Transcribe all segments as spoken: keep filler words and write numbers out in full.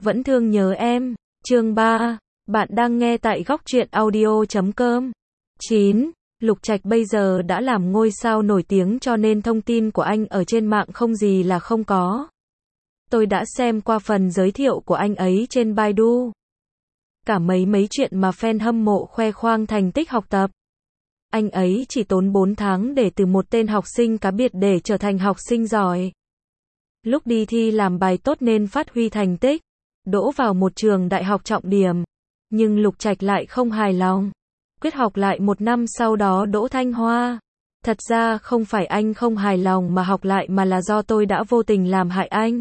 Vẫn thương nhớ em. Chương ba. Bạn đang nghe tại góc truyện audio chấm com. chín. Lục Trạch bây giờ đã làm ngôi sao nổi tiếng cho nên thông tin của anh ở trên mạng không gì là không có. Tôi đã xem qua phần giới thiệu của anh ấy trên Baidu. Cả mấy mấy chuyện mà fan hâm mộ khoe khoang thành tích học tập. Anh ấy chỉ tốn bốn tháng để từ một tên học sinh cá biệt để trở thành học sinh giỏi. Lúc đi thi làm bài tốt nên phát huy thành tích, đỗ vào một trường đại học trọng điểm. Nhưng Lục Trạch lại không hài lòng. Quyết học lại một năm sau đó đỗ Thanh Hoa. Thật ra không phải anh không hài lòng mà học lại mà là do tôi đã vô tình làm hại anh.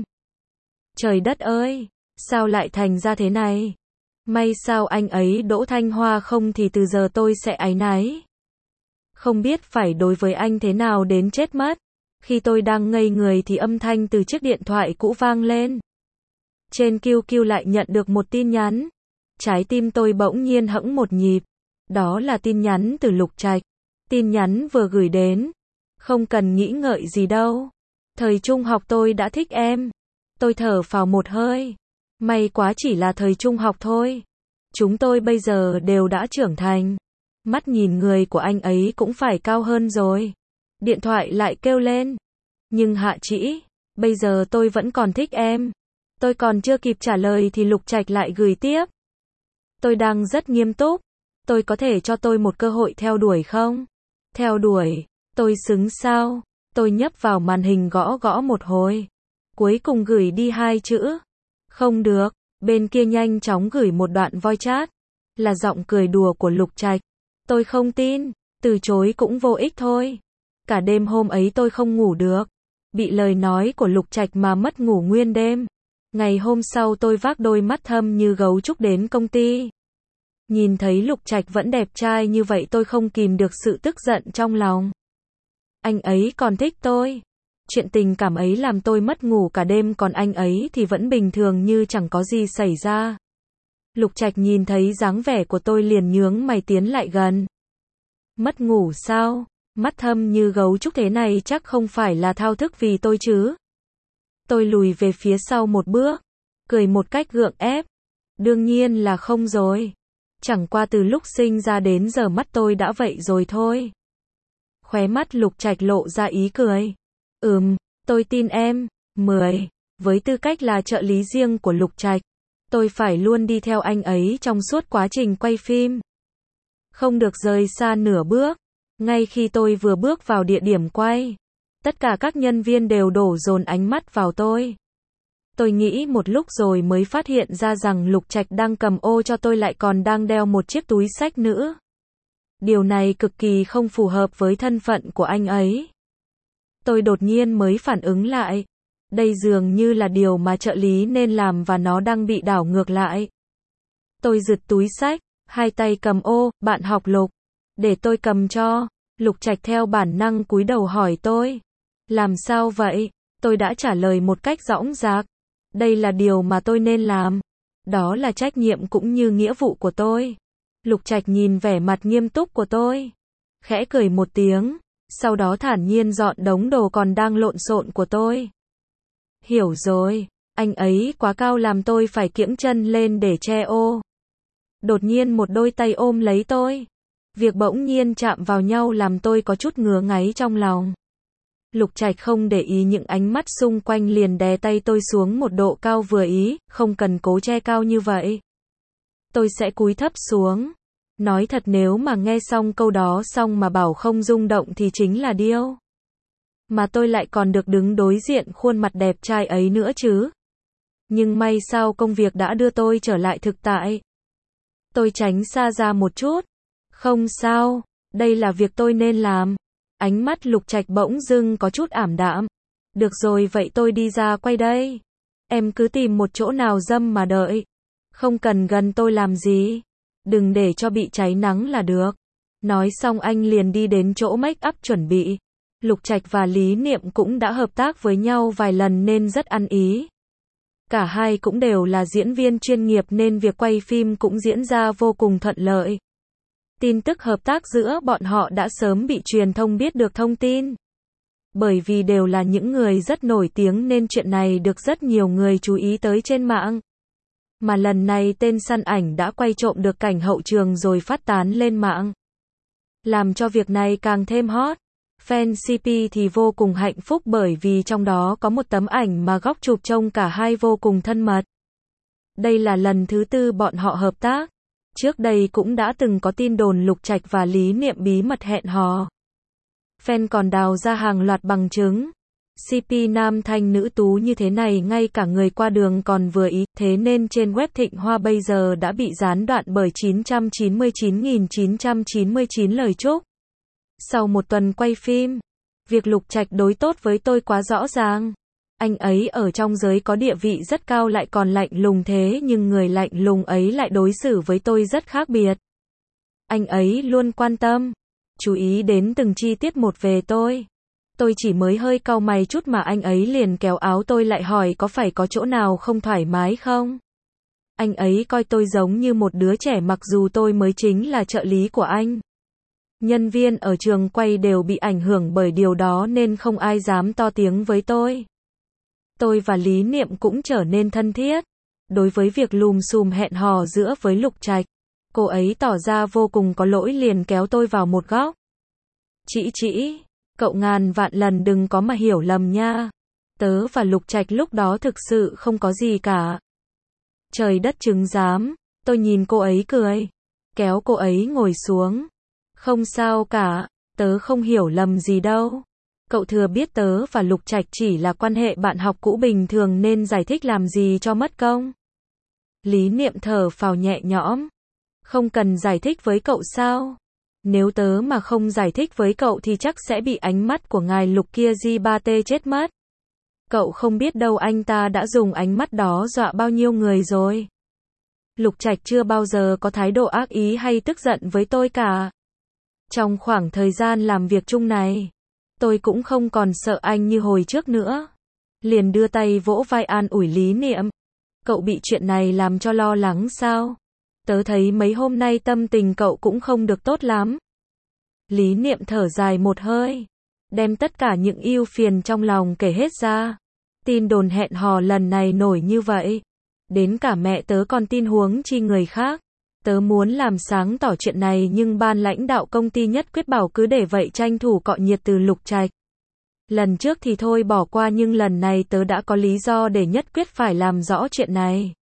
Trời đất ơi, sao lại thành ra thế này? May sao anh ấy đỗ Thanh Hoa không thì từ giờ tôi sẽ áy náy. Không biết phải đối với anh thế nào đến chết mất. Khi tôi đang ngây người thì âm thanh từ chiếc điện thoại cũ vang lên. Trên quy quy lại nhận được một tin nhắn. Trái tim tôi bỗng nhiên hẫng một nhịp. Đó là tin nhắn từ Lục Trạch. Tin nhắn vừa gửi đến. Không cần nghĩ ngợi gì đâu. Thời trung học tôi đã thích em. Tôi thở phào một hơi. May quá chỉ là thời trung học thôi. Chúng tôi bây giờ đều đã trưởng thành. Mắt nhìn người của anh ấy cũng phải cao hơn rồi. Điện thoại lại kêu lên. Nhưng Hạ Trĩ, bây giờ tôi vẫn còn thích em. Tôi còn chưa kịp trả lời thì Lục Trạch lại gửi tiếp. Tôi đang rất nghiêm túc. Tôi có thể cho tôi một cơ hội theo đuổi không? Theo đuổi? Tôi xứng sao? Tôi nhấp vào màn hình gõ gõ một hồi. Cuối cùng gửi đi hai chữ. Không được. Bên kia nhanh chóng gửi một đoạn voice chat. Là giọng cười đùa của Lục Trạch. Tôi không tin. Từ chối cũng vô ích thôi. Cả đêm hôm ấy tôi không ngủ được. Bị lời nói của Lục Trạch mà mất ngủ nguyên đêm. Ngày hôm sau tôi vác đôi mắt thâm như gấu trúc đến công ty. Nhìn thấy Lục Trạch vẫn đẹp trai như vậy tôi không kìm được sự tức giận trong lòng. Anh ấy còn thích tôi. Chuyện tình cảm ấy làm tôi mất ngủ cả đêm còn anh ấy thì vẫn bình thường như chẳng có gì xảy ra. Lục Trạch nhìn thấy dáng vẻ của tôi liền nhướng mày tiến lại gần. Mất ngủ sao? Mắt thâm như gấu trúc thế này chắc không phải là thao thức vì tôi chứ. Tôi lùi về phía sau một bước, cười một cách gượng ép. Đương nhiên là không rồi. Chẳng qua từ lúc sinh ra đến giờ mắt tôi đã vậy rồi thôi. Khóe mắt Lục Trạch lộ ra ý cười. Ừm, tôi tin em. mười. Với tư cách là trợ lý riêng của Lục Trạch, tôi phải luôn đi theo anh ấy trong suốt quá trình quay phim. Không được rời xa nửa bước. Ngay khi tôi vừa bước vào địa điểm quay, tất cả các nhân viên đều đổ dồn ánh mắt vào tôi. Tôi nghĩ một lúc rồi mới phát hiện ra rằng Lục Trạch đang cầm ô cho tôi lại còn đang đeo một chiếc túi xách nữa. Điều này cực kỳ không phù hợp với thân phận của anh ấy. Tôi đột nhiên mới phản ứng lại. Đây dường như là điều mà trợ lý nên làm và nó đang bị đảo ngược lại. Tôi giật túi xách, hai tay cầm ô, bạn học Lục. Để tôi cầm cho. Lục Trạch theo bản năng cúi đầu hỏi tôi. Làm sao vậy? Tôi đã trả lời một cách dõng dạc. Đây là điều mà tôi nên làm. Đó là trách nhiệm cũng như nghĩa vụ của tôi. Lục Trạch nhìn vẻ mặt nghiêm túc của tôi. Khẽ cười một tiếng. Sau đó thản nhiên dọn đống đồ còn đang lộn xộn của tôi. Hiểu rồi. Anh ấy quá cao làm tôi phải kiễng chân lên để che ô. Đột nhiên một đôi tay ôm lấy tôi. Việc bỗng nhiên chạm vào nhau làm tôi có chút ngứa ngáy trong lòng. Lục Trạch không để ý những ánh mắt xung quanh liền đè tay tôi xuống một độ cao vừa ý, không cần cố che cao như vậy. Tôi sẽ cúi thấp xuống. Nói thật nếu mà nghe xong câu đó xong mà bảo không rung động thì chính là điêu. Mà tôi lại còn được đứng đối diện khuôn mặt đẹp trai ấy nữa chứ. Nhưng may sao công việc đã đưa tôi trở lại thực tại. Tôi tránh xa ra một chút. Không sao, đây là việc tôi nên làm. Ánh mắt Lục Trạch bỗng dưng có chút ảm đạm. Được rồi vậy tôi đi ra quay đây. Em cứ tìm một chỗ nào râm mà đợi. Không cần gần tôi làm gì. Đừng để cho bị cháy nắng là được. Nói xong anh liền đi đến chỗ make up chuẩn bị. Lục Trạch và Lý Niệm cũng đã hợp tác với nhau vài lần nên rất ăn ý. Cả hai cũng đều là diễn viên chuyên nghiệp nên việc quay phim cũng diễn ra vô cùng thuận lợi. Tin tức hợp tác giữa bọn họ đã sớm bị truyền thông biết được thông tin. Bởi vì đều là những người rất nổi tiếng nên chuyện này được rất nhiều người chú ý tới trên mạng. Mà lần này tên săn ảnh đã quay trộm được cảnh hậu trường rồi phát tán lên mạng. Làm cho việc này càng thêm hot. Fan xê pê thì vô cùng hạnh phúc bởi vì trong đó có một tấm ảnh mà góc chụp trông cả hai vô cùng thân mật. Đây là lần thứ tư bọn họ hợp tác. Trước đây cũng đã từng có tin đồn Lục Trạch và Lý Niệm bí mật hẹn hò. Fan còn đào ra hàng loạt bằng chứng. xê pê nam thanh nữ tú như thế này ngay cả người qua đường còn vừa ý, thế nên trên web Thịnh Hoa bây giờ đã bị gián đoạn bởi chín trăm chín mươi chín nghìn chín trăm chín mươi chín lời chúc. Sau một tuần quay phim, việc Lục Trạch đối tốt với tôi quá rõ ràng. Anh ấy ở trong giới có địa vị rất cao lại còn lạnh lùng thế nhưng người lạnh lùng ấy lại đối xử với tôi rất khác biệt. Anh ấy luôn quan tâm, chú ý đến từng chi tiết một về tôi. Tôi chỉ mới hơi cau mày chút mà anh ấy liền kéo áo tôi lại hỏi có phải có chỗ nào không thoải mái không? Anh ấy coi tôi giống như một đứa trẻ mặc dù tôi mới chính là trợ lý của anh. Nhân viên ở trường quay đều bị ảnh hưởng bởi điều đó nên không ai dám to tiếng với tôi. Tôi và Lý Niệm cũng trở nên thân thiết. Đối với việc lùm xùm hẹn hò giữa với Lục Trạch, cô ấy tỏ ra vô cùng có lỗi liền kéo tôi vào một góc. Chỉ chỉ, cậu ngàn vạn lần đừng có mà hiểu lầm nha. Tớ và Lục Trạch lúc đó thực sự không có gì cả. Trời đất chứng giám, tôi nhìn cô ấy cười, kéo cô ấy ngồi xuống. Không sao cả, tớ không hiểu lầm gì đâu. Cậu thừa biết tớ và Lục Trạch chỉ là quan hệ bạn học cũ bình thường nên giải thích làm gì cho mất công. Lý Niệm thở phào nhẹ nhõm. Không cần giải thích với cậu sao? Nếu tớ mà không giải thích với cậu thì chắc sẽ bị ánh mắt của ngài Lục kia gi ba tê chết mất. Cậu không biết đâu anh ta đã dùng ánh mắt đó dọa bao nhiêu người rồi. Lục Trạch chưa bao giờ có thái độ ác ý hay tức giận với tôi cả. Trong khoảng thời gian làm việc chung này, tôi cũng không còn sợ anh như hồi trước nữa. Liền đưa tay vỗ vai an ủi Lý Niệm. Cậu bị chuyện này làm cho lo lắng sao? Tớ thấy mấy hôm nay tâm tình cậu cũng không được tốt lắm. Lý Niệm thở dài một hơi, đem tất cả những ưu phiền trong lòng kể hết ra. Tin đồn hẹn hò lần này nổi như vậy, đến cả mẹ tớ còn tin huống chi người khác. Tớ muốn làm sáng tỏ chuyện này nhưng ban lãnh đạo công ty nhất quyết bảo cứ để vậy tranh thủ cọ nhiệt từ Lục Trạch. Lần trước thì thôi bỏ qua nhưng lần này tớ đã có lý do để nhất quyết phải làm rõ chuyện này.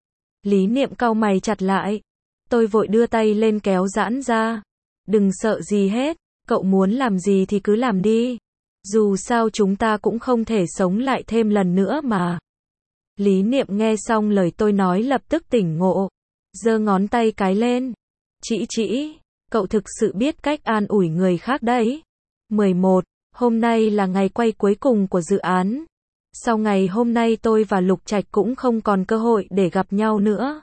Lý Niệm cau mày chặt lại. Tôi vội đưa tay lên kéo giãn ra. Đừng sợ gì hết, cậu muốn làm gì thì cứ làm đi. Dù sao chúng ta cũng không thể sống lại thêm lần nữa mà. Lý Niệm nghe xong lời tôi nói lập tức tỉnh ngộ. Giơ ngón tay cái lên. Chỉ chỉ, cậu thực sự biết cách an ủi người khác đấy. mười một. Hôm nay là ngày quay cuối cùng của dự án. Sau ngày hôm nay tôi và Lục Trạch cũng không còn cơ hội để gặp nhau nữa.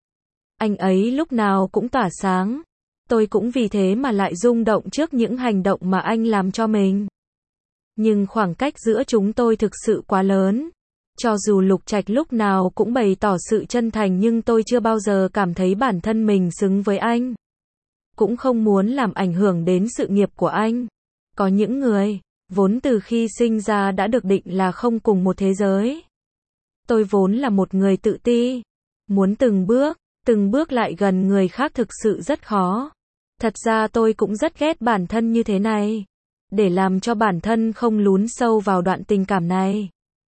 Anh ấy lúc nào cũng tỏa sáng. Tôi cũng vì thế mà lại rung động trước những hành động mà anh làm cho mình. Nhưng khoảng cách giữa chúng tôi thực sự quá lớn. Cho dù Lục Trạch lúc nào cũng bày tỏ sự chân thành nhưng tôi chưa bao giờ cảm thấy bản thân mình xứng với anh. Cũng không muốn làm ảnh hưởng đến sự nghiệp của anh. Có những người, vốn từ khi sinh ra đã được định là không cùng một thế giới. Tôi vốn là một người tự ti. Muốn từng bước, từng bước lại gần người khác thực sự rất khó. Thật ra tôi cũng rất ghét bản thân như thế này. Để làm cho bản thân không lún sâu vào đoạn tình cảm này,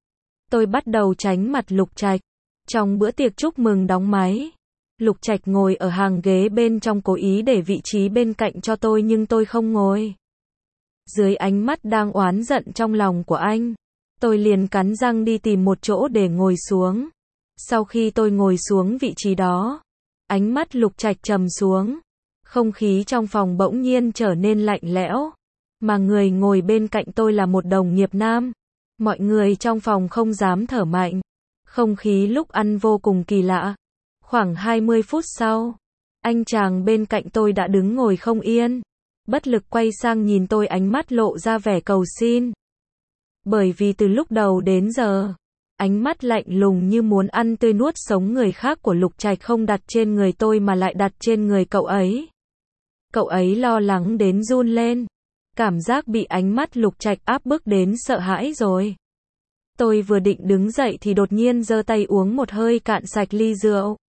tôi bắt đầu tránh mặt Lục Trạch. Trong bữa tiệc chúc mừng đóng máy, Lục Trạch ngồi ở hàng ghế bên trong cố ý để vị trí bên cạnh cho tôi nhưng tôi không ngồi. Dưới ánh mắt đang oán giận trong lòng của anh, tôi liền cắn răng đi tìm một chỗ để ngồi xuống. Sau khi tôi ngồi xuống vị trí đó, ánh mắt Lục Trạch trầm xuống. Không khí trong phòng bỗng nhiên trở nên lạnh lẽo. Mà người ngồi bên cạnh tôi là một đồng nghiệp nam. Mọi người trong phòng không dám thở mạnh. Không khí lúc ăn vô cùng kỳ lạ. Khoảng hai mươi phút sau, anh chàng bên cạnh tôi đã đứng ngồi không yên. Bất lực quay sang nhìn tôi, ánh mắt lộ ra vẻ cầu xin. Bởi vì từ lúc đầu đến giờ, ánh mắt lạnh lùng như muốn ăn tươi nuốt sống người khác của Lục Trạch không đặt trên người tôi mà lại đặt trên người cậu ấy. Cậu ấy lo lắng đến run lên. Cảm giác bị ánh mắt Lục Trạch áp bức đến sợ hãi rồi. Tôi vừa định đứng dậy thì đột nhiên giơ tay uống một hơi cạn sạch ly rượu.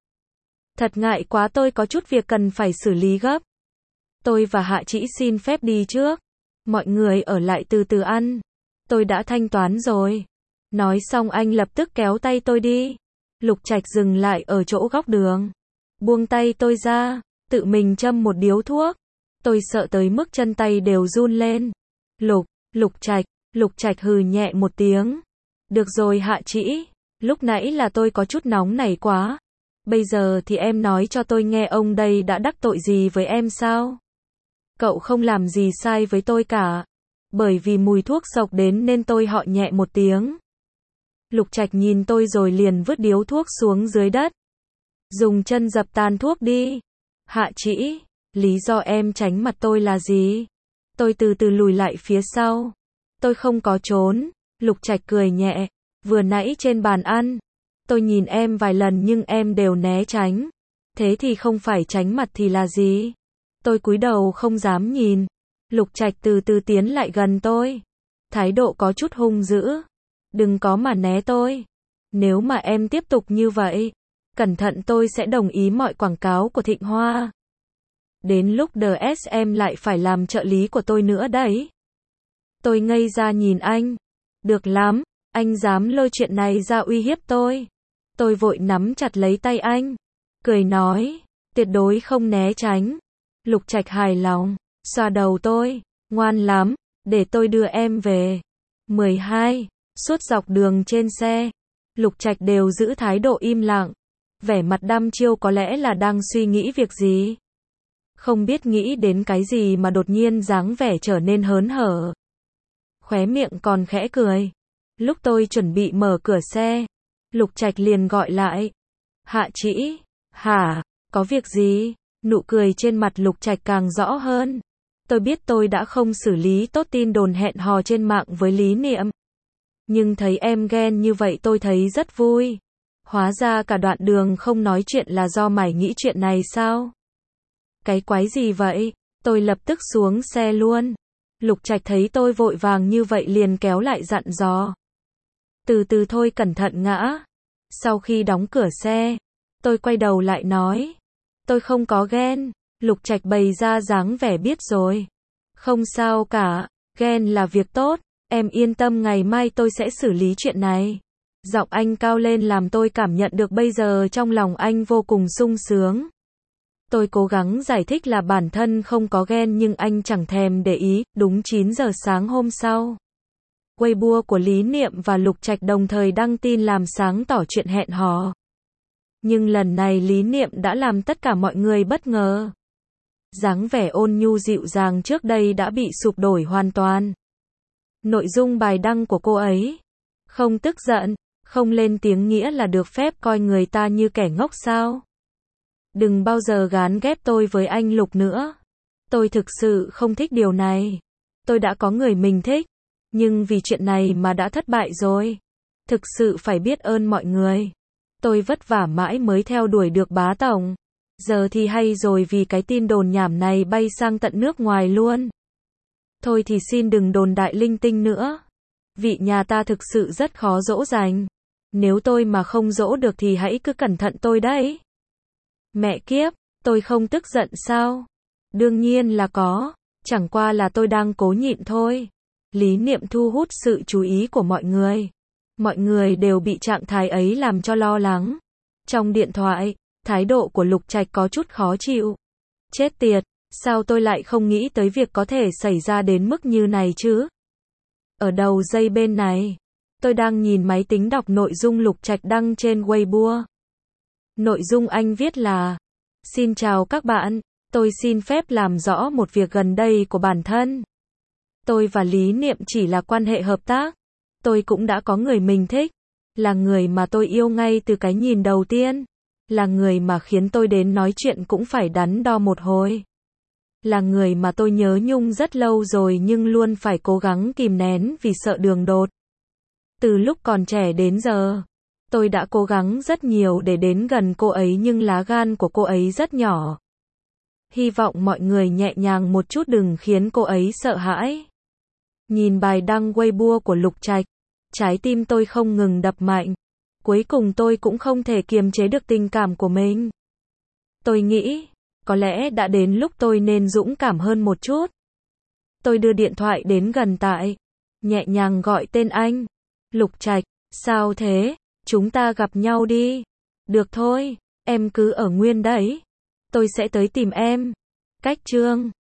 Thật ngại quá, tôi có chút việc cần phải xử lý gấp. Tôi và Hạ Trĩ xin phép đi trước. Mọi người ở lại từ từ ăn. Tôi đã thanh toán rồi. Nói xong anh lập tức kéo tay tôi đi. Lục Trạch dừng lại ở chỗ góc đường. Buông tay tôi ra, tự mình châm một điếu thuốc. Tôi sợ tới mức chân tay đều run lên. Lục, Lục Trạch, Lục Trạch hừ nhẹ một tiếng. Được rồi Hạ Trĩ, lúc nãy là tôi có chút nóng nảy quá. Bây giờ thì em nói cho tôi nghe, ông đây đã đắc tội gì với em sao? Cậu không làm gì sai với tôi cả. Bởi vì mùi thuốc sộc đến nên tôi họ nhẹ một tiếng. Lục Trạch nhìn tôi rồi liền vứt điếu thuốc xuống dưới đất. Dùng chân dập tàn thuốc đi. Hạ Trĩ, lý do em tránh mặt tôi là gì? Tôi từ từ lùi lại phía sau. Tôi không có trốn. Lục Trạch cười nhẹ. Vừa nãy trên bàn ăn, tôi nhìn em vài lần nhưng em đều né tránh. Thế thì không phải tránh mặt thì là gì? Tôi cúi đầu không dám nhìn. Lục Trạch từ từ tiến lại gần tôi. Thái độ có chút hung dữ. Đừng có mà né tôi. Nếu mà em tiếp tục như vậy, cẩn thận tôi sẽ đồng ý mọi quảng cáo của Thịnh Hoa. Đến lúc đê ét em lại phải làm trợ lý của tôi nữa đấy. Tôi ngây ra nhìn anh. Được lắm, anh dám lôi chuyện này ra uy hiếp tôi. Tôi vội nắm chặt lấy tay anh. Cười nói, tuyệt đối không né tránh. Lục Trạch hài lòng, xoa đầu tôi. Ngoan lắm, để tôi đưa em về. mười hai. Suốt dọc đường trên xe, Lục Trạch đều giữ thái độ im lặng. Vẻ mặt đăm chiêu, có lẽ là đang suy nghĩ việc gì. Không biết nghĩ đến cái gì mà đột nhiên dáng vẻ trở nên hớn hở. Khóe miệng còn khẽ cười. Lúc tôi chuẩn bị mở cửa xe, Lục Trạch liền gọi lại. Hạ Trĩ, hả, có việc gì? Nụ cười trên mặt Lục Trạch càng rõ hơn. Tôi biết tôi đã không xử lý tốt tin đồn hẹn hò trên mạng với Lý Niệm. Nhưng thấy em ghen như vậy tôi thấy rất vui. Hóa ra cả đoạn đường không nói chuyện là do mải nghĩ chuyện này sao? Cái quái gì vậy? Tôi lập tức xuống xe luôn. Lục Trạch thấy tôi vội vàng như vậy liền kéo lại dặn dò. Từ từ thôi, cẩn thận ngã. Sau khi đóng cửa xe, tôi quay đầu lại nói. Tôi không có ghen. Lục Trạch bày ra dáng vẻ biết rồi. Không sao cả, ghen là việc tốt. Em yên tâm, ngày mai tôi sẽ xử lý chuyện này. Giọng anh cao lên làm tôi cảm nhận được bây giờ trong lòng anh vô cùng sung sướng. Tôi cố gắng giải thích là bản thân không có ghen nhưng anh chẳng thèm để ý. Đúng chín giờ sáng hôm sau, Weibo của Lý Niệm và Lục Trạch đồng thời đăng tin làm sáng tỏ chuyện hẹn hò. Nhưng lần này Lý Niệm đã làm tất cả mọi người bất ngờ. Dáng vẻ ôn nhu dịu dàng trước đây đã bị sụp đổi hoàn toàn. Nội dung bài đăng của cô ấy, không tức giận, không lên tiếng nghĩa là được phép coi người ta như kẻ ngốc sao? Đừng bao giờ gán ghép tôi với anh Lục nữa. Tôi thực sự không thích điều này. Tôi đã có người mình thích, nhưng vì chuyện này mà đã thất bại rồi. Thực sự phải biết ơn mọi người. Tôi vất vả mãi mới theo đuổi được bá tổng. Giờ thì hay rồi, vì cái tin đồn nhảm này bay sang tận nước ngoài luôn. Thôi thì xin đừng đồn đại linh tinh nữa. Vị nhà ta thực sự rất khó dỗ dành. Nếu tôi mà không dỗ được thì hãy cứ cẩn thận tôi đấy. Mẹ kiếp, tôi không tức giận sao? Đương nhiên là có. Chẳng qua là tôi đang cố nhịn thôi. Lý Niệm thu hút sự chú ý của mọi người. Mọi người đều bị trạng thái ấy làm cho lo lắng. Trong điện thoại, thái độ của Lục Trạch có chút khó chịu. Chết tiệt, sao tôi lại không nghĩ tới việc có thể xảy ra đến mức như này chứ? Ở đầu dây bên này, tôi đang nhìn máy tính đọc nội dung Lục Trạch đăng trên Weibo. Nội dung anh viết là: Xin chào các bạn, tôi xin phép làm rõ một việc gần đây của bản thân. Tôi và Lý Niệm chỉ là quan hệ hợp tác. Tôi cũng đã có người mình thích. Là người mà tôi yêu ngay từ cái nhìn đầu tiên. Là người mà khiến tôi đến nói chuyện cũng phải đắn đo một hồi. Là người mà tôi nhớ nhung rất lâu rồi nhưng luôn phải cố gắng kìm nén vì sợ đường đột. Từ lúc còn trẻ đến giờ, tôi đã cố gắng rất nhiều để đến gần cô ấy nhưng lá gan của cô ấy rất nhỏ. Hy vọng mọi người nhẹ nhàng một chút, đừng khiến cô ấy sợ hãi. Nhìn bài đăng Weibo của Lục Trạch, trái tim tôi không ngừng đập mạnh. Cuối cùng tôi cũng không thể kiềm chế được tình cảm của mình. Tôi nghĩ, có lẽ đã đến lúc tôi nên dũng cảm hơn một chút. Tôi đưa điện thoại đến gần Tại, nhẹ nhàng gọi tên anh. Lục Trạch, sao thế? Chúng ta gặp nhau đi. Được thôi, em cứ ở nguyên đấy. Tôi sẽ tới tìm em. Cách Trương.